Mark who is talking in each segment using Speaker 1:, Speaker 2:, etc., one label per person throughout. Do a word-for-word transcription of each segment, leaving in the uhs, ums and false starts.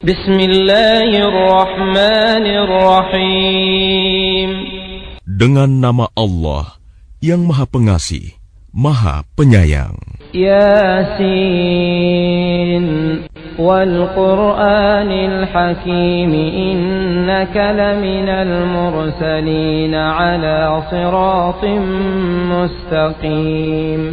Speaker 1: Bismillahirrahmanirrahim.
Speaker 2: Dengan nama Allah yang Maha Pengasih, Maha Penyayang.
Speaker 1: Yasin wal Qur'anil Hakim innaka laminal mursalin ala siratim mustaqim.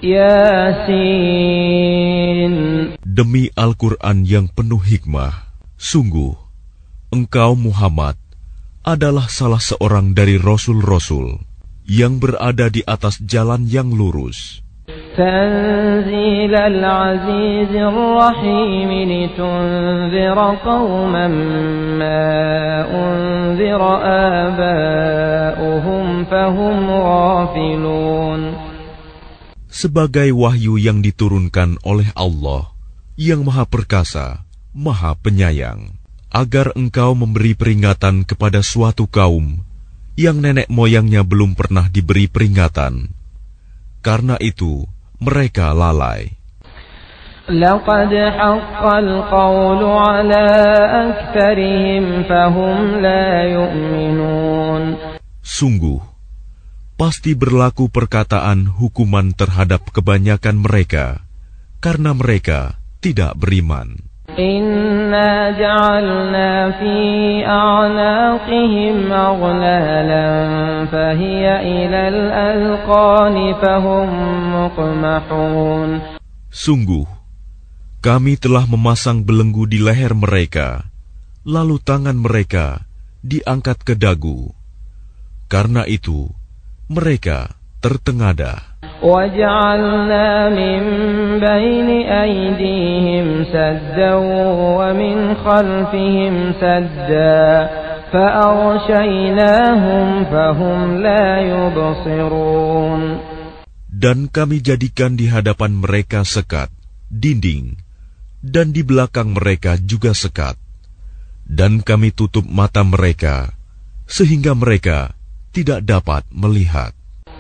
Speaker 1: Yasin.
Speaker 2: Demi Al-Quran yang penuh hikmah, sungguh engkau Muhammad adalah salah seorang dari Rasul-Rasul yang berada di atas jalan yang lurus.
Speaker 1: تنزيل العزيز الرحيم لتنذر قوما ما أنذر آباؤهم فهم غافلون.
Speaker 2: Sebagai wahyu yang diturunkan oleh Allah yang Maha Perkasa, Maha Penyayang, agar engkau memberi peringatan kepada suatu kaum yang nenek moyangnya belum pernah diberi peringatan. Karena itu mereka lalai.
Speaker 1: لقد حق القول على أكثرهم فهم لا يؤمنون.
Speaker 2: Sungguh, pasti berlaku perkataan hukuman terhadap kebanyakan mereka, karena mereka tidak beriman.
Speaker 1: Inna ja'alna fi a'naqihim aghlalan fahiya ilal alqani fahum muqmahun.
Speaker 2: Sungguh, kami telah memasang belenggu di leher mereka, lalu tangan mereka diangkat ke dagu. Karena itu, mereka tertengadah.
Speaker 1: وَجَعَلْنَا مِنْ بَيْنِ أَيْدِيهِمْ سَدًّا وَمِنْ خَلْفِهِمْ سَدًّا فَأَغْشَيْنَاهُمْ فَهُمْ لَا يُبْصِرُونَ.
Speaker 2: Dan kami jadikan di hadapan mereka sekat, dinding, dan di belakang mereka juga sekat. Dan kami tutup mata mereka, sehingga mereka tidak dapat melihat.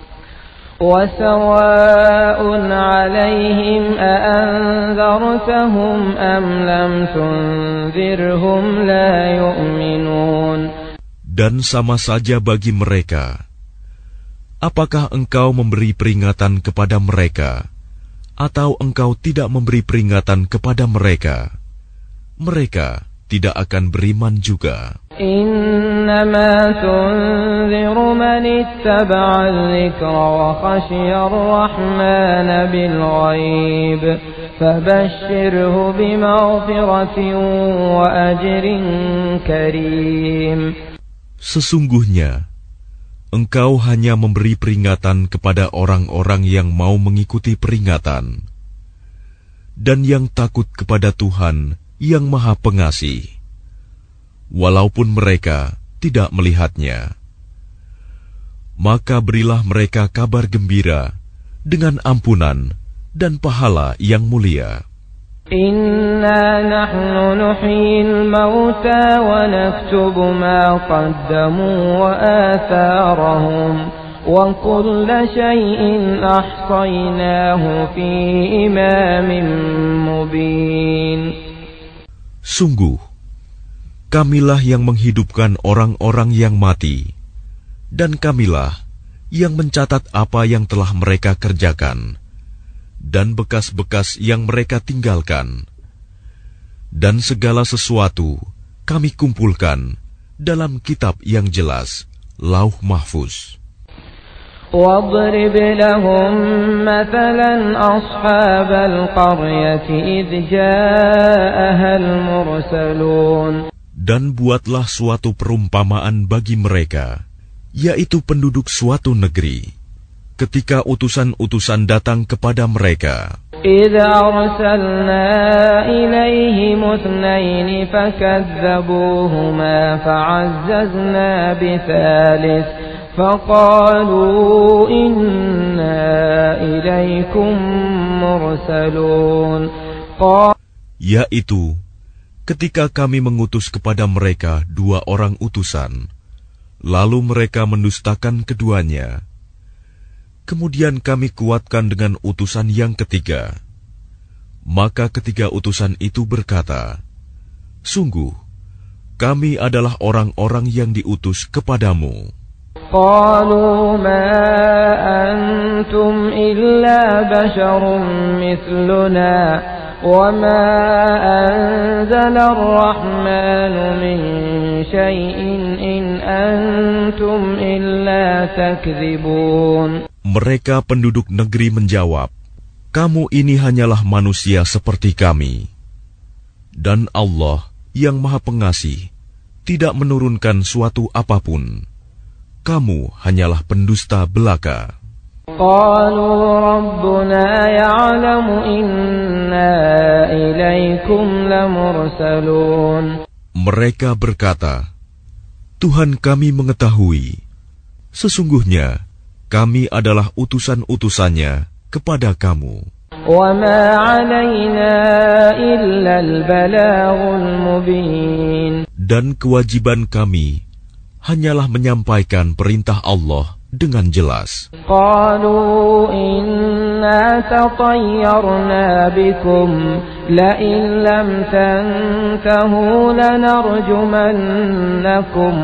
Speaker 1: وَسَوَاءٌ عَلَيْهِمْ أَأَنذَرْتَهُمْ أَمْ لَمْ تُنذِرْهُمْ لَا يُؤْمِنُونَ.
Speaker 2: Dan sama saja bagi mereka, apakah engkau memberi peringatan kepada mereka, atau engkau tidak memberi peringatan kepada mereka, mereka tidak akan beriman juga.
Speaker 1: Innama tunziru man ittaba'a al-dhikra wa khashiya ar-rahmana bil ghaib fabashshirhu bimaghfiratin wa ajrin karim.
Speaker 2: Sesungguhnya engkau hanya memberi peringatan kepada orang-orang yang mau mengikuti peringatan dan yang takut kepada Tuhan yang Maha Pengasih, walaupun mereka tidak melihatnya. Maka berilah mereka kabar gembira dengan ampunan dan pahala yang mulia.
Speaker 1: Inna nahnu nuhyil mauta wa naktubu ma qaddamu wa atharahum wa kulla shay'in ahsaynahu fi imamin mubin.
Speaker 2: Sungguh, kamilah yang menghidupkan orang-orang yang mati, dan kamilah yang mencatat apa yang telah mereka kerjakan, dan bekas-bekas yang mereka tinggalkan. Dan segala sesuatu kami kumpulkan dalam kitab yang jelas, Lauh Mahfuz.
Speaker 1: وَاضْرِبْ لَهُمْ مَثَلًا أَصْحَابَ الْقَرْيَةِ إِذْ جَاءَهَا الْمُرْسَلُونَ.
Speaker 2: Dan buatlah suatu perumpamaan bagi mereka, yaitu penduduk suatu negeri, ketika utusan-utusan datang kepada mereka.
Speaker 1: إِذْ أَرْسَلْنَا إِلَيْهِمُ اثْنَيْنِ فَكَذَّبُوهُمَا فَعَزَّزْنَا بِثَالِثٍ فَقَالُوا إِنَّا إِلَيْكُمْ مُرْسَلُونَ.
Speaker 2: Yaitu, ketika kami mengutus kepada mereka dua orang utusan, lalu mereka mendustakan keduanya. Kemudian kami kuatkan dengan utusan yang ketiga. Maka ketiga utusan itu berkata, Sungguh, kami adalah orang-orang yang diutus kepadamu.
Speaker 1: قالوا ما أنتم إلا بشر مثلنا وما أنزل الرحمن من شيء إن أنتم إلا تكذبون.
Speaker 2: Mereka penduduk negeri menjawab, kamu ini hanyalah manusia seperti kami. Dan Allah yang Maha Pengasih tidak menurunkan suatu apapun. Kamu hanyalah pendusta belaka.
Speaker 1: قالوا ربنا يعلم إنا إليكم لمرسلون.
Speaker 2: Mereka berkata, Tuhan kami mengetahui, sesungguhnya kami adalah utusan-utusannya kepada kamu.
Speaker 1: وما علينا إلا البلاغ المبين.
Speaker 2: Dan kewajiban kami hanyalah menyampaikan perintah Allah dengan jelas.
Speaker 1: قالوا إنا تطيرنا بكم لئن لم تنتهوا لنرجمنكم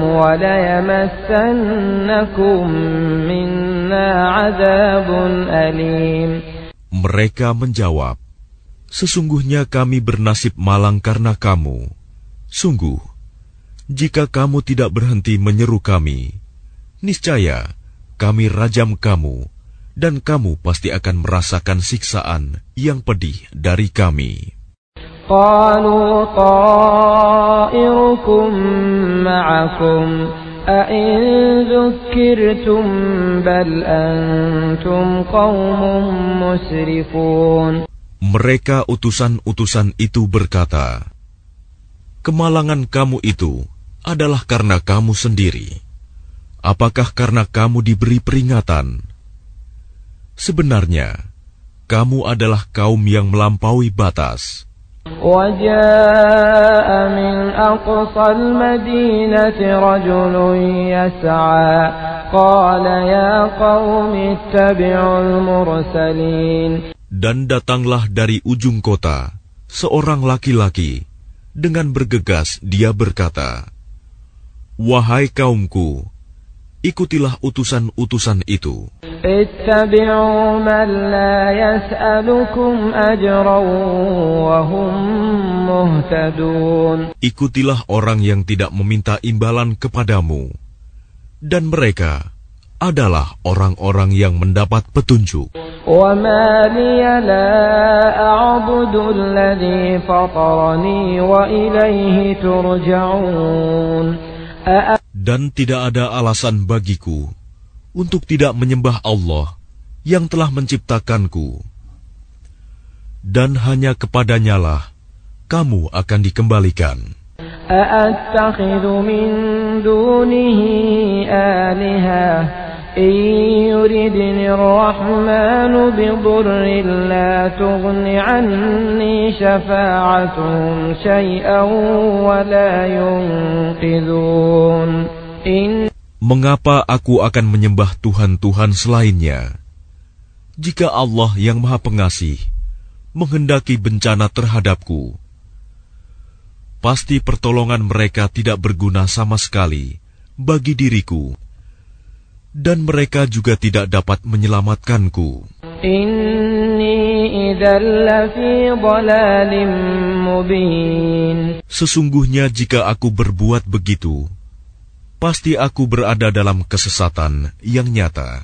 Speaker 1: وليمسنكم منا عذاب أليم.
Speaker 2: Mereka menjawab, sesungguhnya kami bernasib malang karena kamu. Sungguh, jika kamu tidak berhenti menyeru kami, niscaya kami rajam kamu, dan kamu pasti akan merasakan siksaan yang pedih dari kami.
Speaker 1: قالوا طائركم معكم أئن ذكرتم بل أنتم قوم مسرفون.
Speaker 2: Mereka utusan-utusan itu berkata, kemalangan kamu itu adalah karena kamu sendiri. Apakah karena kamu diberi peringatan? Sebenarnya, kamu adalah kaum yang melampaui batas.
Speaker 1: وجاء من أقصى المدينة رجل يسعى قال يا قوم اتبعوا المرسلين.
Speaker 2: Dan datanglah dari ujung kota seorang laki-laki. Dengan bergegas dia berkata, wahai kaumku, ikutilah utusan-utusan itu.
Speaker 1: اتبعوا من لا يسألكم أجرا وهم مهتدون.
Speaker 2: Ikutilah orang yang tidak meminta imbalan kepadamu, dan mereka adalah orang-orang yang mendapat petunjuk.
Speaker 1: وما لي لا أعبد الذي فطرني وإليه ترجعون.
Speaker 2: Dan tidak ada alasan bagiku untuk tidak menyembah Allah yang telah menciptakanku, dan hanya kepadanyalah kamu akan dikembalikan.
Speaker 1: أأتخذ من دونه آلهة إن يردني الرحمن بضر لا تغن عني شفاعتهم شيئا ولا ينقذون.
Speaker 2: Mengapa aku akan menyembah Tuhan-Tuhan selainnya? Jika Allah yang Maha Pengasih menghendaki bencana terhadapku, pasti pertolongan mereka tidak berguna sama sekali bagi diriku, dan mereka juga tidak dapat menyelamatkanku.
Speaker 1: Inni idzal lafi dhalalin mubin.
Speaker 2: Sesungguhnya jika aku berbuat begitu, pasti aku berada dalam kesesatan yang nyata.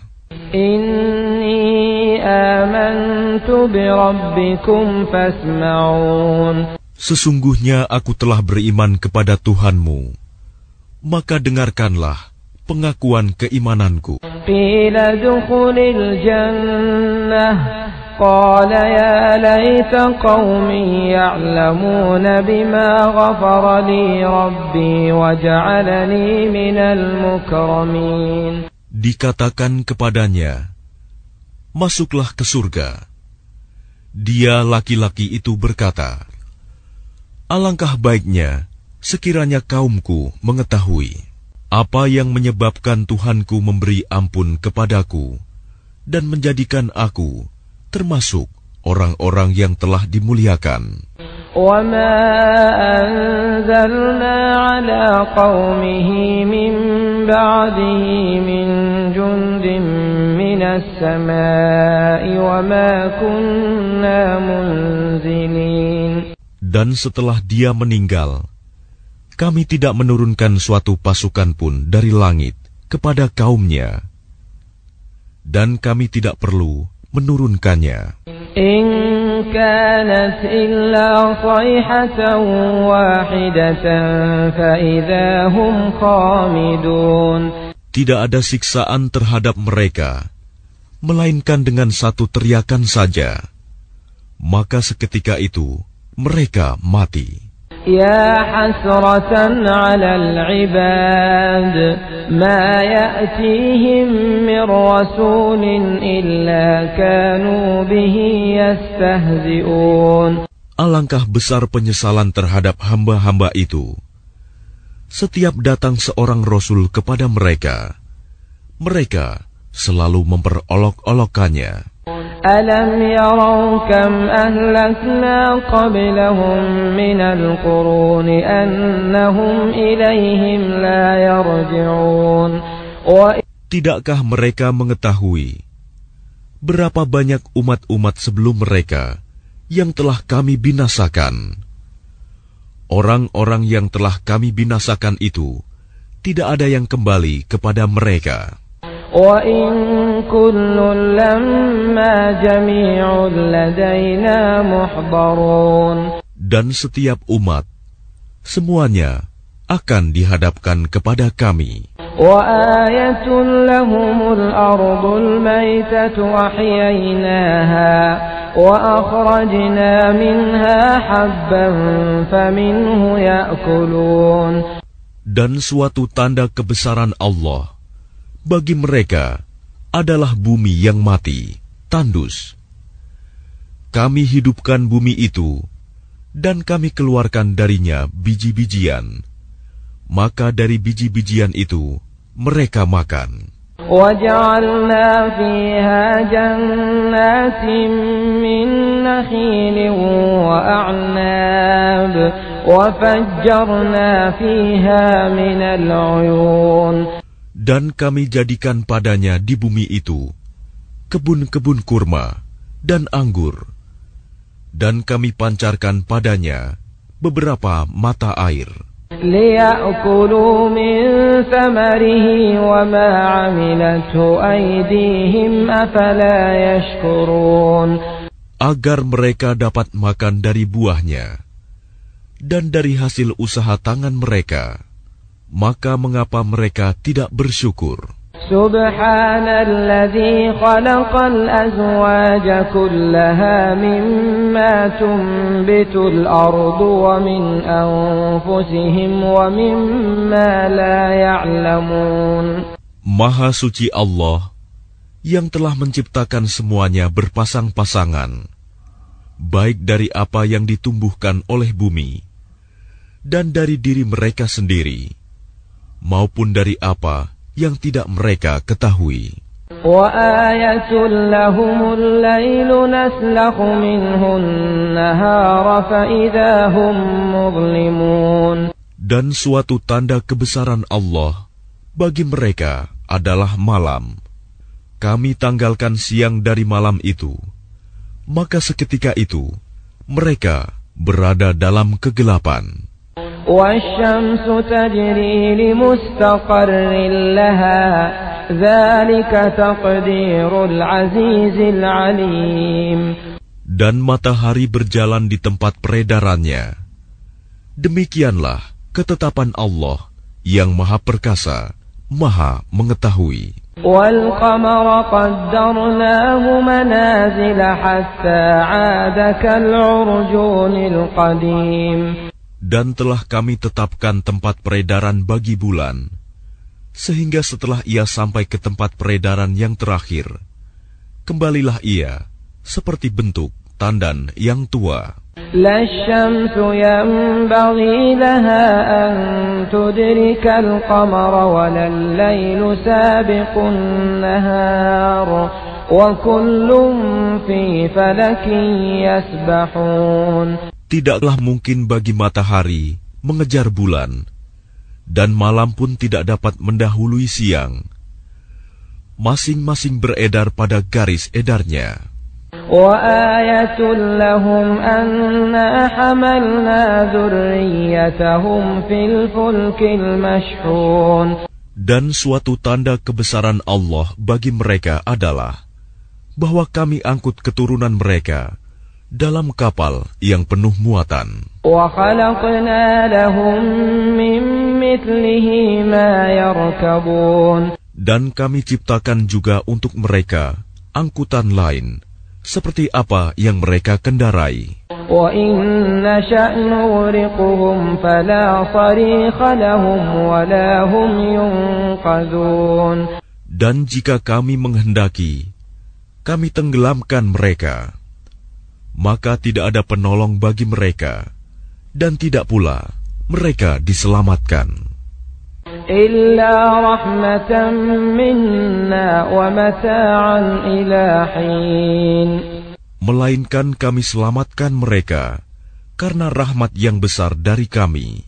Speaker 1: Inni amantu bi rabbikum fasma'un.
Speaker 2: Sesungguhnya aku telah beriman kepada Tuhanmu, maka dengarkanlah pengakuan keimananku.
Speaker 1: Qila dukhulil jannah qala ya laita qaumi ya'lamuna bima ghafara li rabbi wa ja'alani minal mukramin.
Speaker 2: Dikatakan kepadanya, masuklah ke surga. Dia laki-laki itu berkata, alangkah baiknya sekiranya kaumku mengetahui apa yang menyebabkan Tuhanku memberi ampun kepadaku dan menjadikan aku termasuk orang-orang yang telah dimuliakan.
Speaker 1: وما أنزلنا على قومه من بعده من جند من السماء وما كنا منزلين.
Speaker 2: Dan setelah dia meninggal, kami tidak menurunkan suatu pasukan pun dari langit kepada kaumnya, dan kami tidak perlu menurunkannya.
Speaker 1: In kanat illa sayhatan wahidatan fa idza hum khamidun. Tidak ada siksaan terhadap mereka, melainkan dengan satu teriakan saja, maka seketika itu mereka mati. Ya hasratan 'alal 'ibad ma ya'tihim min rasulin illa kanu bihi yastahzi'un. Alangkah besar penyesalan terhadap hamba-hamba itu. Setiap datang seorang rasul kepada mereka, mereka selalu memperolok-olokkannya. Alam yarau kam ahlakna qablahum minal quruni annahum ilayhim la yarji'un. Tidakkah mereka mengetahui berapa banyak umat-umat sebelum mereka yang telah kami binasakan? Orang-orang yang telah kami binasakan itu tidak ada yang kembali kepada mereka. وَإِن كُلٌّ لَّمَّا جَمِيعٌ لَّدَيْنَا مُحْضَرُونَ. Dan setiap umat, semuanya akan dihadapkan kepada kami. وَآيَةٌ لَّهُمُ الْأَرْضُ الْمَيْتَةُ أَحْيَيْنَاهَا وَأَخْرَجْنَا مِنْهَا حَبًّا فَمِنْهُ يَأْكُلُونَ. Dan suatu tanda kebesaran Allah bagi mereka adalah bumi yang mati, tandus. Kami hidupkan bumi itu, dan kami keluarkan darinya biji-bijian. Maka dari biji-bijian itu, mereka makan. وَجَعَلْنَا فِيهَا جَنَّاتٍ مِّن نَّخِيلٍ وَأَعْنَابٍ وَفَجَّرْنَا فِيهَا مِنَ الْعُيُونِ. Dan kami jadikan padanya di bumi itu kebun-kebun kurma dan anggur, dan kami pancarkan padanya beberapa mata air. لِيَأْكُلُوا مِن ثَمَرِهِ وَمَا عَمِلَتْهُ أَيْدِيهِمْ أَفَلَا يَشْكُرُونَ. Agar mereka dapat makan dari buahnya dan dari hasil usaha tangan mereka. Maka mengapa mereka tidak bersyukur? Subhanalladzi khalaqal azwaja kullaha mimma tunbitul ardu wa min anfusihim wa mimma la ya'lamun. Maha suci Allah yang telah menciptakan semuanya berpasang-pasangan, baik dari apa yang ditumbuhkan oleh bumi dan dari diri mereka sendiri, maupun dari apa yang tidak mereka ketahui. وَآيَةٌ لَّهُمُ اللَّيْلُ نَسْلَخُ مِنْهُ النَّهَارَ فَإِذَا هُمْ مُظْلِمُونَ. Dan suatu tanda kebesaran Allah bagi mereka adalah malam. Kami tanggalkan siang dari malam itu, maka seketika itu mereka berada dalam kegelapan. وَالشَّمْسُ تَجْرِي لِمُسْتَقَرٍّ لَهَا ذَلِكَ تَقْدِيرُ الْعَزِيزِ الْعَلِيمِ. Dan matahari berjalan di tempat peredarannya. Demikianlah ketetapan Allah yang Maha Perkasa, Maha Mengetahui. وَالْقَمَرَ قَدَّرْنَاهُ مَنَازِلَ حَتَّى عَادَ كَالْعُرْجُونِ الْقَدِيمِ. Dan telah kami tetapkan tempat peredaran bagi bulan, sehingga setelah ia sampai ke tempat peredaran yang terakhir, kembalilah ia seperti bentuk tandan yang tua. La syamsu yanbaghi laha an tudrikal qamara walal laylu sabiqun nahar wa kullun fi falakin yasbahun.
Speaker 2: tidaklah mungkin bagi matahari mengejar bulan, dan malam pun tidak dapat mendahului siang. Masing-masing beredar pada garis edarnya.
Speaker 1: وَآيَةٌ لَهُمْ أَنَّا حَمَلْنَا ذُرِّيَّتَهُمْ فِي الْفُلْكِ الْمَشْحُونِ. Dan suatu tanda kebesaran Allah bagi mereka adalah bahwa kami angkut keturunan mereka dalam kapal yang penuh muatan. وَخَلَقْنَا لَهُم مِّن مِّثْلِهِ مَا يَرْكَبُونَ. Dan kami ciptakan juga untuk mereka angkutan lain, seperti apa yang mereka kendarai. وَإِن نَّشَأْ نُغْرِقْهُمْ فَلَا صَرِيخَ لَهُمْ وَلَا هُمْ يُنقَذُونَ.
Speaker 2: Dan jika kami menghendaki, kami tenggelamkan mereka, maka tidak ada penolong bagi mereka, dan tidak pula mereka diselamatkan.
Speaker 1: إِلَّا رَحْمَةً مِّنَّا وَمَتَاعًا إِلَىٰ حِينٍ.
Speaker 2: Melainkan kami selamatkan mereka karena rahmat yang besar dari kami,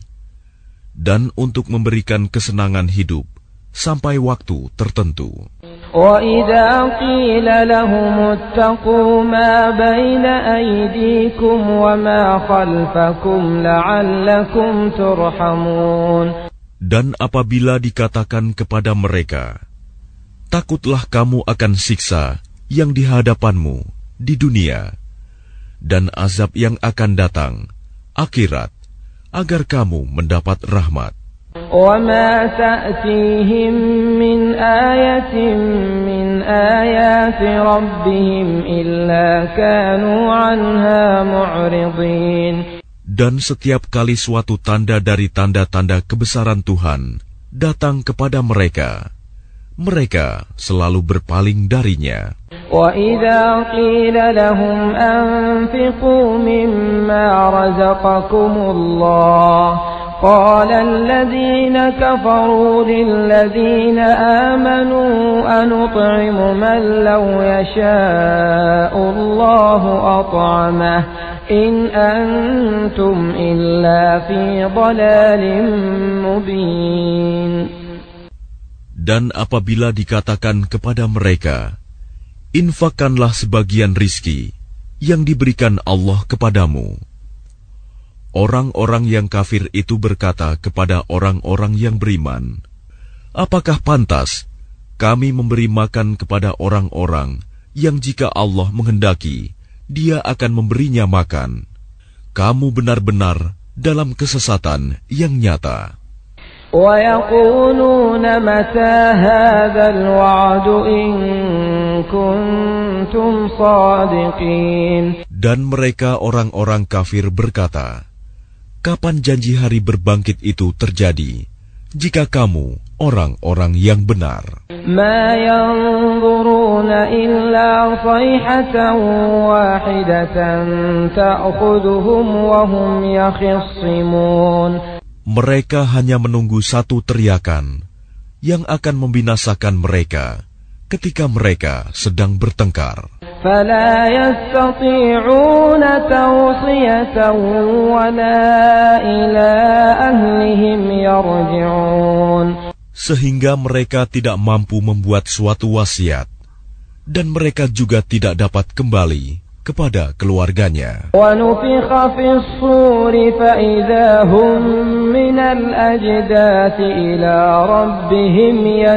Speaker 2: dan untuk memberikan kesenangan hidup sampai waktu tertentu.
Speaker 1: وَإِذَا قِيلَ لَهُمُ اتَّقُوا مَا بَيْنَ أَيْدِيكُمْ وَمَا خَلْفَكُمْ لَعَلَّكُمْ تُرْحَمُونَ.
Speaker 2: Dan apabila dikatakan kepada mereka, takutlah kamu akan siksa yang di hadapanmu di dunia, dan azab yang akan datang, akhirat, agar kamu mendapat rahmat.
Speaker 1: وَمَا تَأْتِيهِم مِّنْ آيَةٍ مِّنْ آيَاتِ رَبِّهِمْ إِلَّا كَانُوا عَنْهَا مُعْرِضِينَ.
Speaker 2: Dan setiap kali suatu tanda dari tanda-tanda kebesaran Tuhan datang kepada mereka, mereka selalu berpaling darinya.
Speaker 1: وَإِذَا قِيلَ لَهُمْ أَنفِقُوا مِمَّا رَزَقَكُمُ اللَّهُ قَالَ الَّذِينَ كَفَرُوا لِلَّذِينَ آمَنُوا أَنُطْعِمُ مَن لَّوْ يَشَاءُ اللَّهُ أَطْعَمَهُ إِنْ أَنْتُمْ إِلَّا فِي ضَلَالٍ مُبِينٍ.
Speaker 2: Dan apabila dikatakan kepada mereka, infakkanlah sebagian rizki yang diberikan Allah kepadamu. Orang-orang yang kafir itu berkata kepada orang-orang yang beriman, apakah pantas kami memberi makan kepada orang-orang yang jika Allah menghendaki, Dia akan memberinya makan? Kamu benar-benar dalam kesesatan yang nyata.
Speaker 1: وَيَقُولُونَ مَتَى هَذَا الْوَعْدُ إِن كُنتُمْ صَادِقِينَ.
Speaker 2: Dan mereka orang-orang kafir berkata, kapan janji hari berbangkit itu terjadi, jika kamu orang-orang yang benar?
Speaker 1: مَا يَنظُرُونَ إِلَّا صَيْحَةً وَاحِدَةً تَأْخُذُهُمْ وَهُمْ يَخِصِّمُونَ.
Speaker 2: Mereka hanya menunggu satu teriakan yang akan membinasakan mereka ketika mereka sedang bertengkar.
Speaker 1: فَلَا يَسْتَطِيعُونَ تَوْصِيَةً وَلَا إِلَىٰ أَهْلِهِمْ يَرْجِعُونَ.
Speaker 2: Sehingga mereka tidak mampu membuat suatu wasiat, dan mereka juga tidak dapat kembali kepada keluarganya.
Speaker 1: وَنُفِخَ فِي الصُّورِ فَإِذَا هُم مِّنَ الْأَجْدَاثِ إِلَىٰ رَبِّهِمْ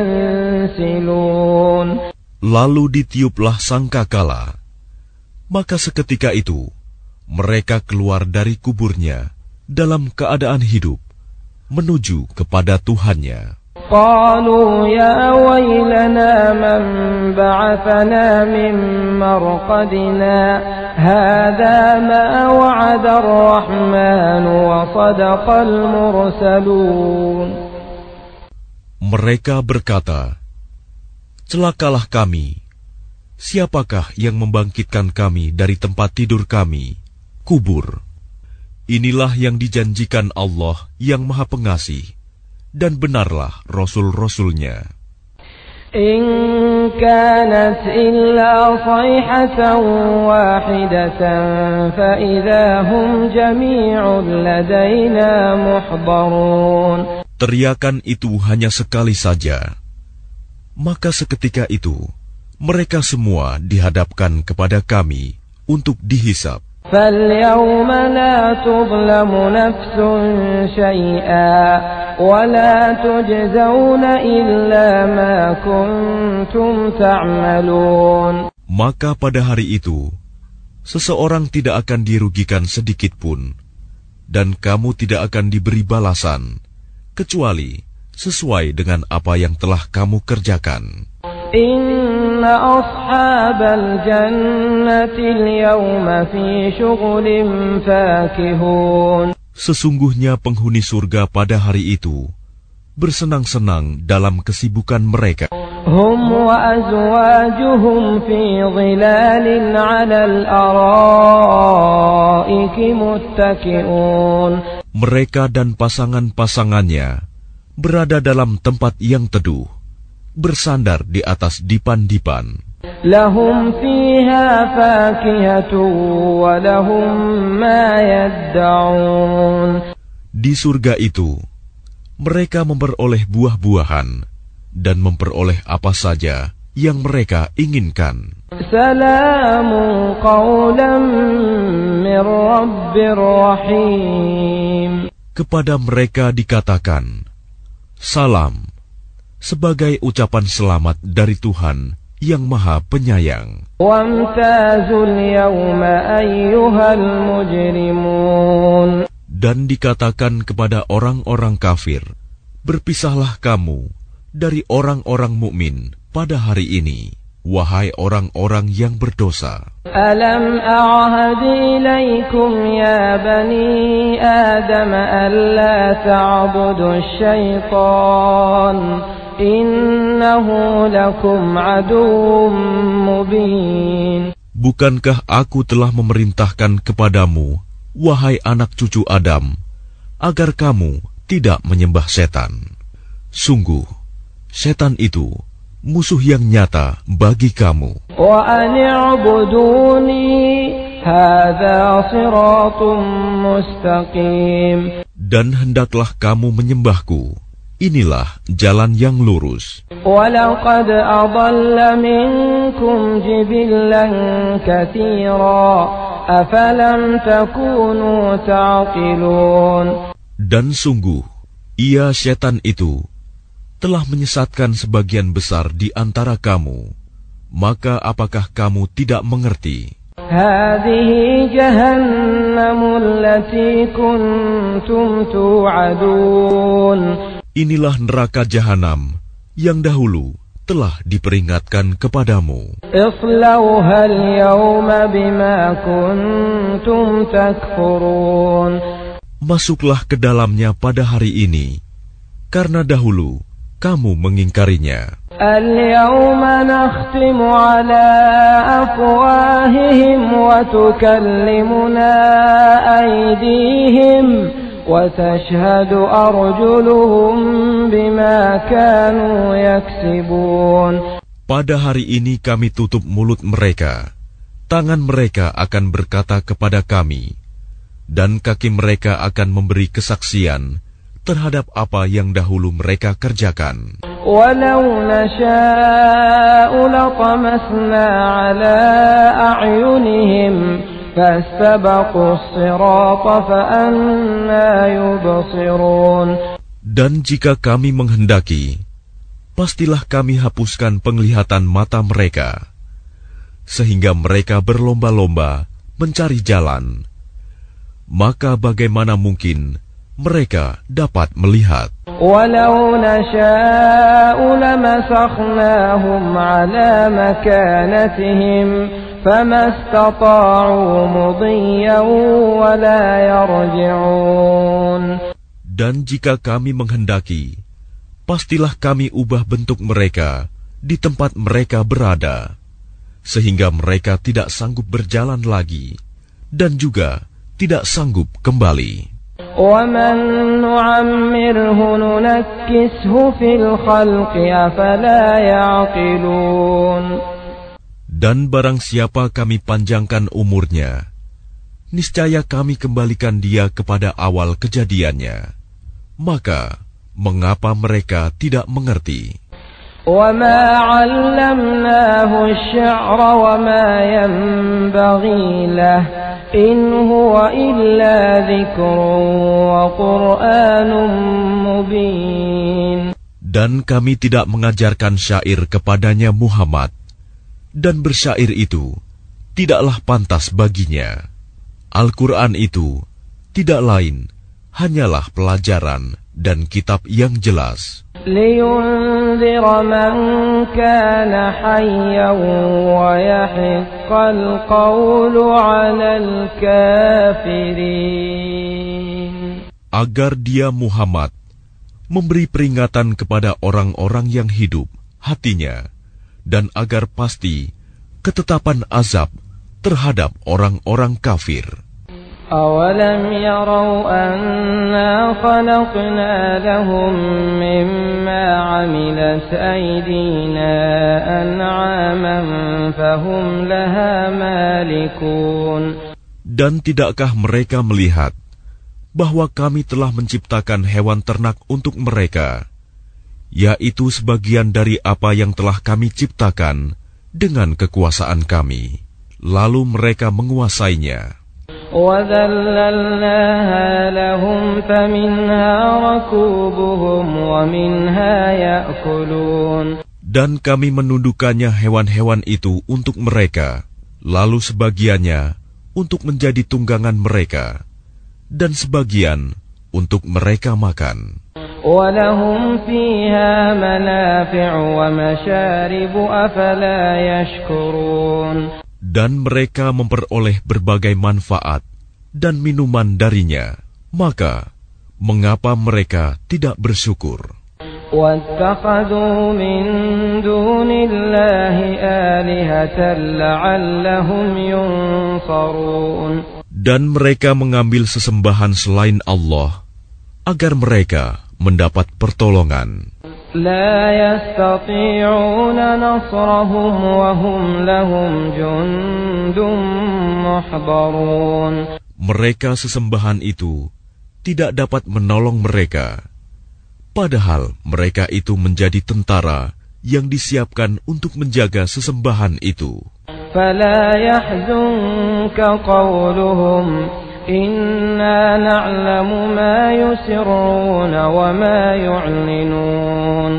Speaker 1: يَنسِلُونَ.
Speaker 2: Lalu ditiuplah sangkakala, maka seketika itu mereka keluar dari kuburnya dalam keadaan hidup menuju kepada Tuhannya.
Speaker 1: قالوا يا ويلنا من بعثنا من مرقدنا هذا ما وعد الرحمن وصدق المرسلون.
Speaker 2: Mereka berkata, celakalah kami, siapakah yang membangkitkan kami dari tempat tidur kami, kubur? Inilah yang dijanjikan Allah yang Maha Pengasih, dan benarlah Rasul-Rasulnya.
Speaker 1: إن كانت إلا صيحة واحدة فإذا هم جميع لدينا محضرون.
Speaker 2: Teriakan itu hanya sekali saja, maka seketika itu mereka semua dihadapkan kepada kami untuk dihisab.
Speaker 1: فَالْيَوْمَ لَا تُظْلَمُ نَفْسٌ شَيْئًا وَلَا تُجْزَوْنَ إِلَّا مَا كُنتُمْ تَعْمَلُونَ.
Speaker 2: Maka pada hari itu seseorang tidak akan dirugikan sedikit pun, dan kamu tidak akan diberi balasan kecuali sesuai dengan apa yang telah kamu kerjakan.
Speaker 1: Inna ashabal jannati al-yawma fi syughulin fakihun.
Speaker 2: Sesungguhnya penghuni surga pada hari itu bersenang-senang dalam kesibukan mereka.
Speaker 1: Hum wa azwajuhum fi dhilalin 'alal araiki muttaki'un.
Speaker 2: Mereka dan pasangan-pasangannya berada dalam tempat yang teduh, bersandar di atas dipan-dipan.
Speaker 1: Lahum fiha fakihatun wa lahum ma yadda'un.
Speaker 2: Di surga itu, mereka memperoleh buah-buahan dan memperoleh apa saja yang mereka inginkan.
Speaker 1: Salamun qawlan min rabbir rahim.
Speaker 2: Kepada mereka dikatakan, salam, sebagai ucapan selamat dari Tuhan yang Maha Penyayang.
Speaker 1: Wamtazul yawma ayyuhal mujrimun.
Speaker 2: Dan dikatakan kepada orang-orang kafir, berpisahlah kamu dari orang-orang mukmin pada hari ini, wahai orang-orang yang berdosa.
Speaker 1: Alam a'had ilaikum ya bani Adam alla ta'budu syaitan innahu lakum aduwwum mubin.
Speaker 2: Bukankah aku telah memerintahkan kepadamu, wahai anak cucu Adam, agar kamu tidak menyembah setan? Sungguh, setan itu musuh yang nyata bagi kamu.
Speaker 1: Wa ani'buduni hadza siratun mustaqim.
Speaker 2: Dan hendaklah kamu menyembahku. Inilah jalan yang lurus.
Speaker 1: Walaqad adalla minkum jibillan katsira afalam takunu ta'qilun.
Speaker 2: Dan sungguh, ia setan itu telah menyesatkan sebagian besar di antara kamu. Maka apakah kamu tidak mengerti?
Speaker 1: Hadhihi jahannamul lati kuntum tu'adun.
Speaker 2: Inilah neraka jahanam yang dahulu telah diperingatkan kepadamu.
Speaker 1: Islauha al-yawma bima kuntum takfurun.
Speaker 2: Masuklah ke dalamnya pada hari ini, karena dahulu kamu mengingkarinya.
Speaker 1: Al-yawma nakhtimu ala afwahihim wa tukallimuna aydihim wa tashhadu arjuluhum bima kanu yaksibun.
Speaker 2: Pada hari ini kami tutup mulut mereka, tangan mereka akan berkata kepada kami, dan kaki mereka akan memberi kesaksian terhadap apa yang dahulu mereka kerjakan.
Speaker 1: Walau nasha'u latamasna ala a'yunihim fastabaqu as-sirata fa anna yubsirun.
Speaker 2: Dan jika kami menghendaki, pastilah kami hapuskan penglihatan mata mereka, sehingga mereka berlomba-lomba mencari jalan. Maka bagaimana mungkin mereka dapat melihat?
Speaker 1: Walau nasha'u lamasakhnahum ala makanatihim famastata'u mudiyyan wa la yarji'un.
Speaker 2: Dan jika kami menghendaki, pastilah kami ubah bentuk mereka di tempat mereka berada, sehingga mereka tidak sanggup berjalan lagi, dan juga tidak sanggup kembali. Dan
Speaker 1: نمكسه في الخلق أفلا يعقلون.
Speaker 2: Dan barang siapa kami panjangkan umurnya, niscaya kami kembalikan dia kepada awal kejadiannya. Maka, mengapa mereka tidak mengerti?
Speaker 1: وَمَا عَلَّمْنَاهُ الشِّعْرَ وَمَا يَنبَغِي لَهُ إِنْ هُوَ إِلَّا ذِكْرٌ وَقُرْآنٌ مُبِينٌ.
Speaker 2: Dan kami tidak mengajarkan syair kepadanya Muhammad, dan bersyair itu tidaklah pantas baginya. Al-Quran itu tidak lain hanyalah pelajaran dan kitab yang jelas.
Speaker 1: لِيُنذِرَ مَنْ كَانَ حَيًّا وَيَحِقَّ الْقَوْلُ عَلَى الْكَافِرِينَ.
Speaker 2: Agar dia Muhammad memberi peringatan kepada orang-orang yang hidup hatinya, dan agar pasti ketetapan azab terhadap orang-orang kafir.
Speaker 1: أَوَلَمْ يَرَوْا أَنَّا خَلَقْنَا لَهُم مِّمَّا عَمِلَتْ أَيْدِينَا أَنْعَامًا فَهُمْ لَهَا مَالِكُونَ.
Speaker 2: Dan tidakkah mereka melihat bahwa kami telah menciptakan hewan ternak untuk mereka, yaitu sebagian dari apa yang telah kami ciptakan dengan kekuasaan kami, lalu mereka menguasainya.
Speaker 1: وَذَلَّلْنَاهَا لَهُمْ فَمِنْهَا رَكُوبُهُمْ وَمِنْهَا يَأْكُلُونَ.
Speaker 2: Dan kami menundukkannya hewan-hewan itu untuk mereka, lalu sebagiannya untuk menjadi tunggangan mereka, dan sebagian untuk mereka makan.
Speaker 1: وَلَهُمْ فِيهَا مَنَافِعُ وَمَشَارِبُ أَفَلَا يَشْكُرُونَ.
Speaker 2: Dan mereka memperoleh berbagai manfaat dan minuman darinya, maka mengapa mereka tidak bersyukur?
Speaker 1: وَاتَّخَذُوا مِن دُونِ اللَّهِ آلِهَةً لَعَلَّهُمْ يُنصَرُونَ. Dan
Speaker 2: mereka mengambil sesembahan selain Allah, agar mereka mendapat pertolongan.
Speaker 1: لا يستطيعون نصرهم وهم لهم جند محضرون.
Speaker 2: Mereka sesembahan itu tidak dapat menolong mereka, padahal mereka itu menjadi tentara yang disiapkan untuk menjaga sesembahan itu.
Speaker 1: فلا يحزنك قولهم إنا نعلم ما يسرون وما يعلنون.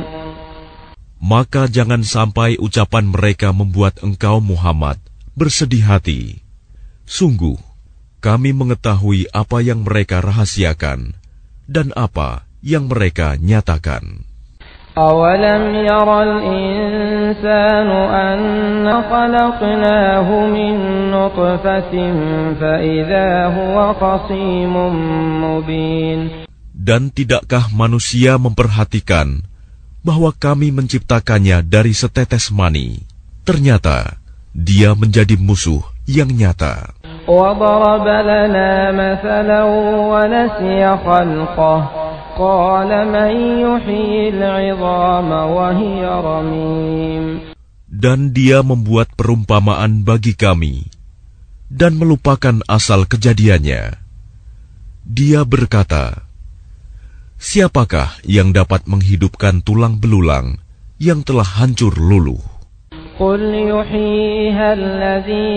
Speaker 2: Maka jangan sampai ucapan mereka membuat engkau Muhammad bersedih hati. Sungguh, kami mengetahui apa yang mereka rahasiakan dan apa yang mereka nyatakan.
Speaker 1: أَوَلَمْ يَرَ الْإِنسَانُ أَنَّا خَلَقْنَاهُ مِن نُّطْفَةٍ فَإِذَا هُوَ خَصِيمٌ مُّبِينٌ. Dan
Speaker 2: tidakkah manusia memperhatikan bahwa kami menciptakannya dari setetes mani, ternyata dia menjadi musuh yang nyata.
Speaker 1: وَضَرَبَ لَنَا مَثَلًا وَنَسِيَ خَلْقَهُ قال من يحيي العظام وهي رميم.
Speaker 2: Dan dia membuat perumpamaan bagi kami dan melupakan asal kejadiannya. Dia berkata, siapakah yang dapat menghidupkan tulang belulang yang telah hancur luluh?
Speaker 1: قل يحييها الذي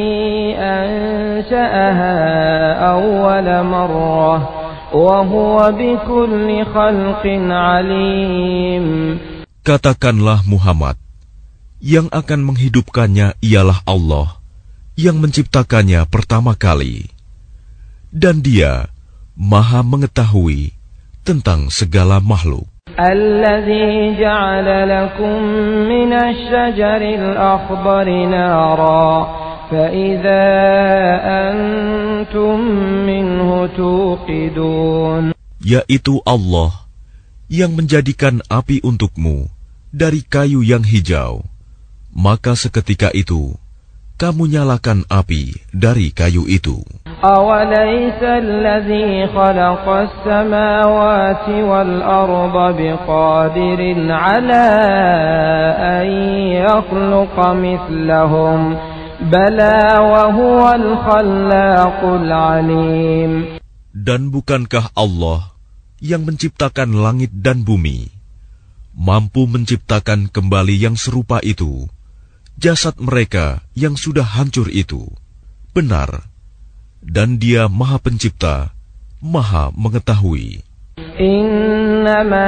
Speaker 1: أنشأها أول مرة وَهُوَ بِكُلِّ خَلْقٍ عَلِيمٌ.
Speaker 2: Katakanlah Muhammad, yang akan menghidupkannya ialah Allah, yang menciptakannya pertama kali. Dan dia Maha mengetahui tentang segala makhluk.
Speaker 1: الَّذِي جَعَلَ لَكُم مِّنَ الشَّجَرِ الْأَخْضَرِ نَارًا فَإِذَا أَنْتُمْ مِنْهُ تُوقِدُونَ. Yaitu
Speaker 2: Allah yang menjadikan api untukmu dari kayu yang hijau, maka seketika itu kamu nyalakan api dari kayu itu.
Speaker 1: أوليس الذي خلق السماوات والأرض بقادر على أن يخلق مثلهم بلى وهو الخلاق العليم.
Speaker 2: Dan bukankah Allah yang menciptakan langit dan bumi, mampu menciptakan kembali yang serupa itu, jasad mereka yang sudah hancur itu? Benar, dan Dia Maha Pencipta, Maha Mengetahui.
Speaker 1: Innama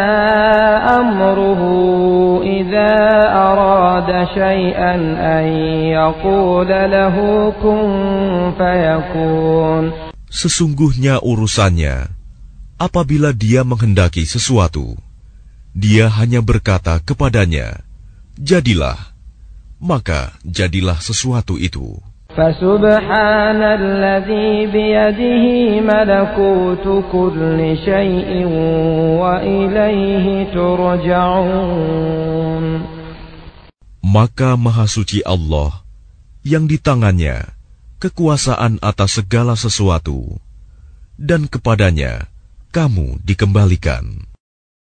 Speaker 1: amruhu idza arada syai'an an yaqula lahu kun fayakun.
Speaker 2: Sesungguhnya urusannya, apabila Dia menghendaki sesuatu, Dia hanya berkata kepadanya, jadilah, maka jadilah sesuatu itu.
Speaker 1: فسبحان الذي بيده ملكوت كل شيء وإليه ترجعون.
Speaker 2: Maka Maha Suci Allah yang di tangannya kekuasaan atas segala sesuatu, dan kepadanya kamu dikembalikan.